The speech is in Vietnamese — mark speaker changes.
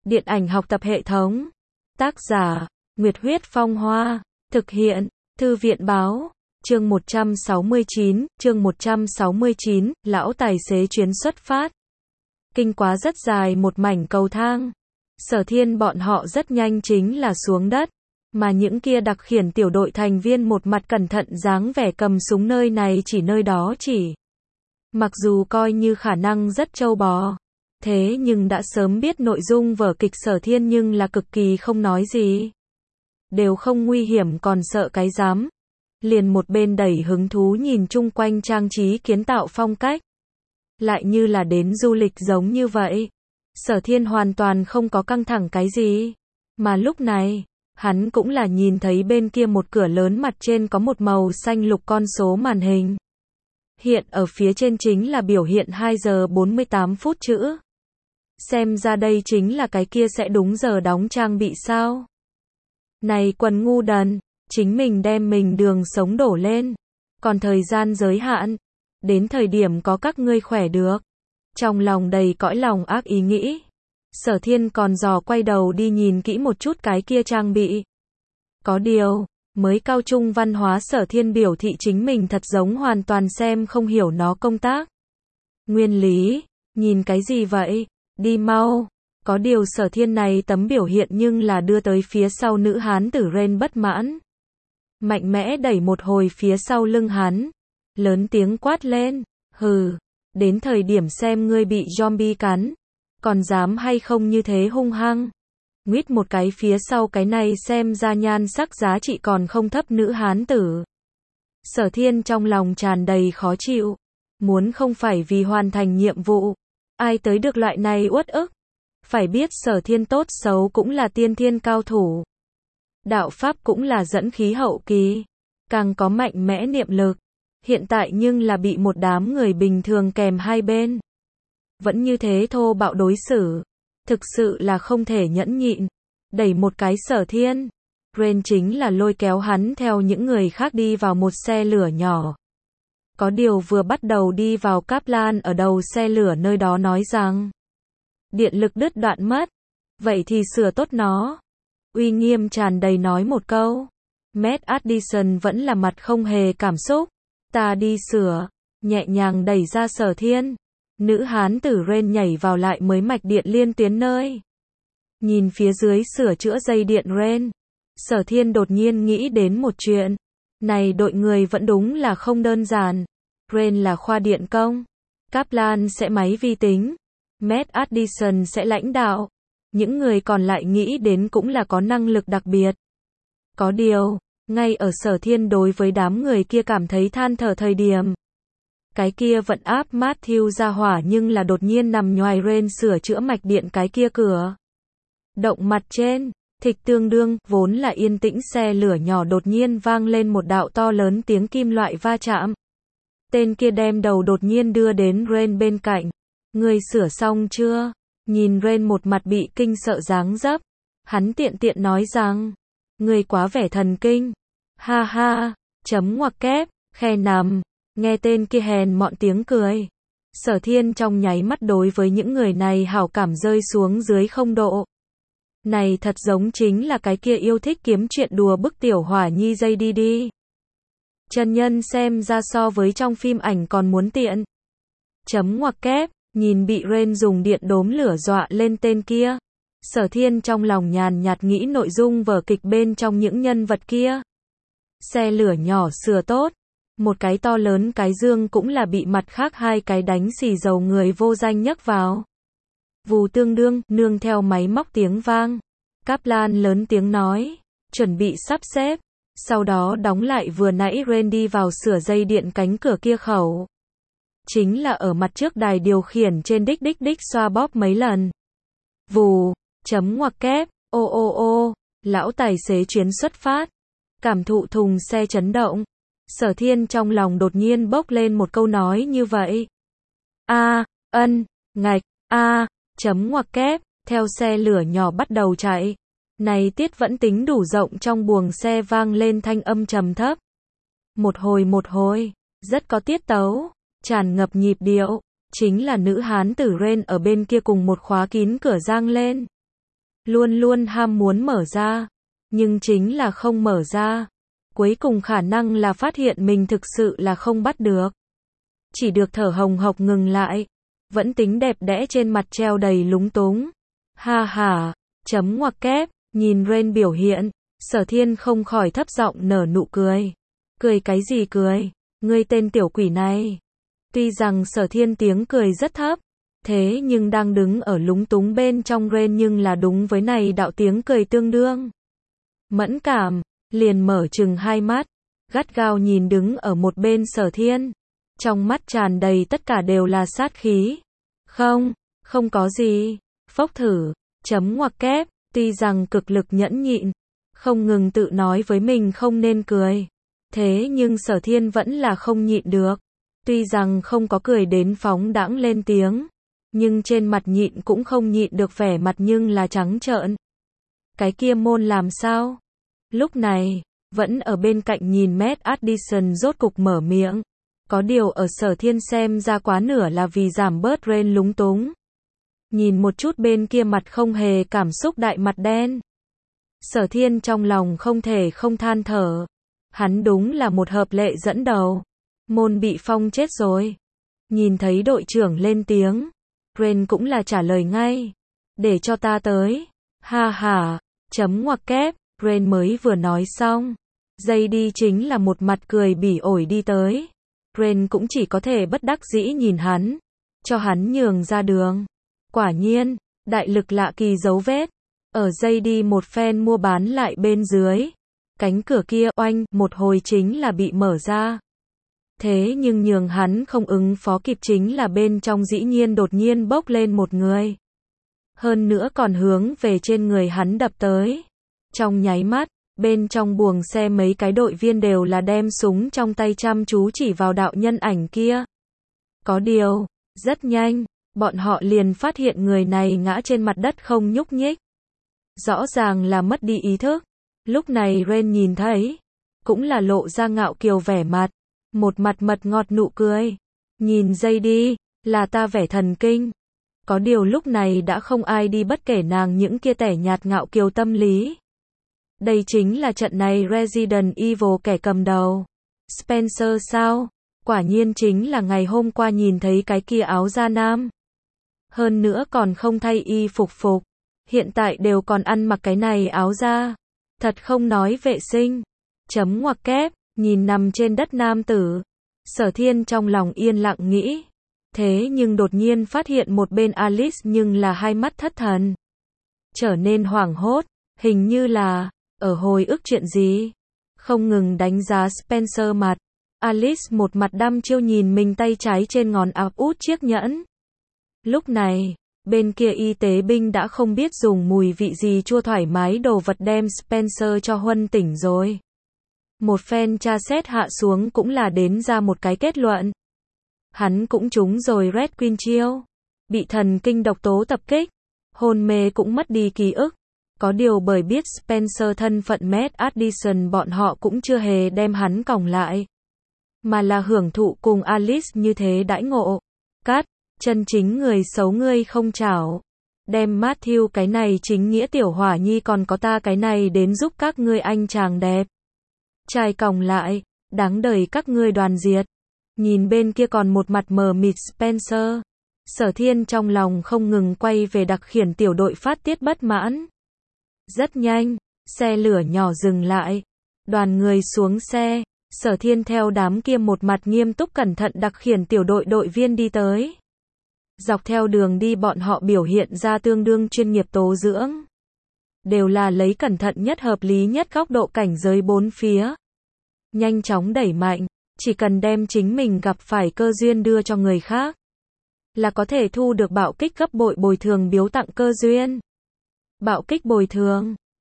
Speaker 1: Điện ảnh học tập hệ thống. Tác giả, Nguyệt Huyết Phong Hoa. Thực hiện, Thư viện Báo. Chương 169, lão tài xế chuyến xuất phát. Kinh quá rất dài một mảnh cầu thang. Sở Thiên bọn họ rất nhanh chính là xuống đất. Mà những kia đặc khiển tiểu đội thành viên một mặt cẩn thận dáng vẻ cầm súng nơi này chỉ nơi đó chỉ. Mặc dù coi như khả năng rất trâu bò. Thế nhưng đã sớm biết nội dung vở kịch Sở Thiên nhưng là cực kỳ không nói gì. Đều không nguy hiểm còn sợ cái dám. Liền một bên đẩy hứng thú nhìn chung quanh trang trí kiến tạo phong cách. Lại như là đến du lịch giống như vậy. Sở Thiên hoàn toàn không có căng thẳng cái gì. Mà lúc này, hắn cũng là nhìn thấy bên kia một cửa lớn mặt trên có một màu xanh lục con số màn hình. Hiện ở phía trên chính là biểu hiện 2 giờ 48 phút chữ. Xem ra đây chính là cái kia sẽ đúng giờ đóng trang bị sao. Này quần ngu đần, chính mình đem mình đường sống đổ lên. Còn thời gian giới hạn, đến thời điểm có các ngươi khỏe được. Trong lòng đầy cõi lòng ác ý nghĩ. Sở Thiên còn dò quay đầu đi nhìn kỹ một chút cái kia trang bị. Có điều, mới cao trung văn hóa Sở Thiên biểu thị chính mình thật giống hoàn toàn xem không hiểu nó công tác. Nguyên lý, nhìn cái gì vậy? Đi mau. Có điều Sở Thiên này tấm biểu hiện nhưng là đưa tới phía sau nữ hán tử Ren bất mãn. Mạnh mẽ đẩy một hồi phía sau lưng hắn. Lớn tiếng quát lên. Hừ, đến thời điểm xem ngươi bị zombie cắn. Còn dám hay không như thế hung hăng. Nguyết một cái phía sau cái này xem ra nhan sắc giá trị còn không thấp nữ hán tử. Sở Thiên trong lòng tràn đầy khó chịu. Muốn không phải vì hoàn thành nhiệm vụ. Ai tới được loại này uất ức. Phải biết Sở Thiên tốt xấu cũng là tiên thiên cao thủ. Đạo pháp cũng là dẫn khí hậu kỳ. Càng có mạnh mẽ niệm lực. Hiện tại nhưng là bị một đám người bình thường kèm hai bên. Vẫn như thế thô bạo đối xử. Thực sự là không thể nhẫn nhịn. Đẩy một cái Sở Thiên. Ren chính là lôi kéo hắn theo những người khác đi vào một xe lửa nhỏ. Có điều vừa bắt đầu đi vào Kaplan ở đầu xe lửa nơi đó nói rằng. Điện lực đứt đoạn mất. Vậy thì sửa tốt nó. Uy nghiêm tràn đầy nói một câu. Matt Addison vẫn là mặt không hề cảm xúc. Ta đi sửa. Nhẹ nhàng đẩy ra Sở Thiên. Nữ hán tử Ren nhảy vào lại mới mạch điện liên tuyến nơi. Nhìn phía dưới sửa chữa dây điện Ren. Sở Thiên đột nhiên nghĩ đến một chuyện. Này đội người vẫn đúng là không đơn giản. Ren là khoa điện công. Kaplan sẽ máy vi tính. Matt Addison sẽ lãnh đạo. Những người còn lại nghĩ đến cũng là có năng lực đặc biệt. Có điều, ngay ở Sở Thiên đối với đám người kia cảm thấy than thở thời điểm. Cái kia vận áp Matthew ra hỏa nhưng là đột nhiên nằm nhoài Ren sửa chữa mạch điện cái kia cửa. Động mặt trên, thịch tương đương, vốn là yên tĩnh xe lửa nhỏ đột nhiên vang lên một đạo to lớn tiếng kim loại va chạm. Tên kia đem đầu đột nhiên đưa đến Ren bên cạnh. Người sửa xong chưa? Nhìn Ren một mặt bị kinh sợ dáng dấp. Hắn tiện tiện nói rằng. Người quá vẻ thần kinh. Ha ha, chấm ngoặc kép, khe nằm. Nghe tên kia hèn mọn tiếng cười. Sở Thiên trong nháy mắt đối với những người này hảo cảm rơi xuống dưới 0 độ. Này thật giống chính là cái kia yêu thích kiếm chuyện đùa bức tiểu hỏa nhi dây đi. Chân nhân xem ra so với trong phim ảnh còn muốn tiện. Chấm ngoặc kép, nhìn bị Ren dùng điện đốm lửa dọa lên tên kia. Sở Thiên trong lòng nhàn nhạt nghĩ nội dung vở kịch bên trong những nhân vật kia. Xe lửa nhỏ sửa tốt. Một cái to lớn cái dương cũng là bị mặt khác hai cái đánh xì dầu người vô danh nhấc vào. Vù tương đương, nương theo máy móc tiếng vang. Kaplan lớn tiếng nói. Chuẩn bị sắp xếp. Sau đó đóng lại vừa nãy Ren đi vào sửa dây điện cánh cửa kia khẩu. Chính là ở mặt trước đài điều khiển trên đích xoa bóp mấy lần. Vù, chấm ngoặc kép, ô, lão tài xế chuyến xuất phát. Cảm thụ thùng xe chấn động. Sở Thiên trong lòng đột nhiên bốc lên một câu nói như vậy. Ngạch, chấm ngoặc kép, theo xe lửa nhỏ bắt đầu chạy. Này tiết vẫn tính đủ rộng trong buồng xe vang lên thanh âm trầm thấp. Một hồi, rất có tiết tấu, tràn ngập nhịp điệu. Chính là nữ hán tử Ren ở bên kia cùng một khóa kín cửa giang lên. luôn luôn ham muốn mở ra, nhưng chính là không mở ra. Cuối cùng khả năng là phát hiện mình thực sự là không bắt được. Chỉ được thở hồng hộc ngừng lại. Vẫn tính đẹp đẽ trên mặt treo đầy lúng túng. Ha ha, chấm ngoặc kép, nhìn Rain biểu hiện, Sở Thiên không khỏi thấp giọng nở nụ cười. Cười cái gì cười, ngươi tên tiểu quỷ này. Tuy rằng Sở Thiên tiếng cười rất thấp, thế nhưng đang đứng ở lúng túng bên trong Rain nhưng là đúng với này đạo tiếng cười tương đương. Mẫn cảm, liền mở trừng hai mắt, gắt gao nhìn đứng ở một bên Sở Thiên. Trong mắt tràn đầy tất cả đều là sát khí. Không có gì. Phốc thử, chấm ngoặc kép, tuy rằng cực lực nhẫn nhịn, không ngừng tự nói với mình không nên cười. Thế nhưng Sở Thiên vẫn là không nhịn được. Tuy rằng không có cười đến phóng đãng lên tiếng, nhưng trên mặt nhịn cũng không nhịn được vẻ mặt nhưng là trắng trợn. Cái kia môn làm sao? Lúc này, vẫn ở bên cạnh nhìn Matt Addison rốt cục mở miệng. Có điều ở Sở Thiên xem ra quá nửa là vì giảm bớt Rain lúng túng. Nhìn một chút bên kia mặt không hề cảm xúc đại mặt đen. Sở Thiên trong lòng không thể không than thở. Hắn đúng là một hợp lệ dẫn đầu. Môn bị phong chết rồi. Nhìn thấy đội trưởng lên tiếng, Rain cũng là trả lời ngay. Để cho ta tới. Ha ha, chấm ngoặc kép, Rain mới vừa nói xong. Dây đi chính là một mặt cười bỉ ổi đi tới. Rain cũng chỉ có thể bất đắc dĩ nhìn hắn, cho hắn nhường ra đường. Quả nhiên, đại lực lạ kỳ dấu vết. Ở dây đi một phen mua bán lại bên dưới. Cánh cửa kia oanh, một hồi chính là bị mở ra. Thế nhưng nhường hắn không ứng phó kịp chính là bên trong dĩ nhiên đột nhiên bốc lên một người. Hơn nữa còn hướng về trên người hắn đập tới. Trong nháy mắt, bên trong buồng xe mấy cái đội viên đều là đem súng trong tay chăm chú chỉ vào đạo nhân ảnh kia. Có điều, rất nhanh, bọn họ liền phát hiện người này ngã trên mặt đất không nhúc nhích. Rõ ràng là mất đi ý thức. Lúc này Rain nhìn thấy, cũng là lộ ra ngạo kiều vẻ mặt, một mặt mật ngọt nụ cười. Nhìn dây đi, là ta vẻ thần kinh. Có điều lúc này đã không ai đi bất kể nàng những kia tẻ nhạt ngạo kiều tâm lý. Đây chính là trận này Resident Evil kẻ cầm đầu. Spencer sao? Quả nhiên chính là ngày hôm qua nhìn thấy cái kia áo da nam. Hơn nữa còn không thay y phục. Hiện tại đều còn ăn mặc cái này áo da. Thật không nói vệ sinh. Chấm ngoặc kép, nhìn nằm trên đất nam tử. Sở Thiên trong lòng yên lặng nghĩ. Thế nhưng đột nhiên phát hiện một bên Alice nhưng là hai mắt thất thần. Trở nên hoảng hốt, hình như là ở hồi ức chuyện gì. Không ngừng đánh giá Spencer mặt. Alice một mặt đăm chiêu nhìn mình tay trái trên ngón áp út chiếc nhẫn. Lúc này, bên kia y tế binh đã không biết dùng mùi vị gì chua thoải mái đồ vật đem Spencer cho huân tỉnh rồi. Một phen tra xét hạ xuống cũng là đến ra một cái kết luận. Hắn cũng trúng rồi Red Queen chiêu. Bị thần kinh độc tố tập kích. Hôn mê cũng mất đi ký ức. Có điều bởi biết Spencer thân phận Matt Addison bọn họ cũng chưa hề đem hắn còng lại. Mà là hưởng thụ cùng Alice như thế đãi ngộ. Cắt, chân chính người xấu ngươi không chảo. Đem Matthew cái này chính nghĩa tiểu hỏa nhi còn có ta cái này đến giúp các ngươi anh chàng đẹp. Trai còng lại, đáng đời các ngươi đoàn diệt. Nhìn bên kia còn một mặt mờ mịt Spencer. Sở Thiên trong lòng không ngừng quay về đặc khiển tiểu đội phát tiết bất mãn. Rất nhanh, xe lửa nhỏ dừng lại. Đoàn người xuống xe. Sở Thiên theo đám kia một mặt nghiêm túc cẩn thận đặc khiển tiểu đội đội viên đi tới. Dọc theo đường đi bọn họ biểu hiện ra tương đương chuyên nghiệp tố dưỡng. Đều là lấy cẩn thận nhất hợp lý nhất góc độ cảnh giới bốn phía. Nhanh chóng đẩy mạnh, chỉ cần đem chính mình gặp phải cơ duyên đưa cho người khác. Là có thể thu được bạo kích gấp bội bồi thường biếu tặng cơ duyên. Bạo kích bồi thường.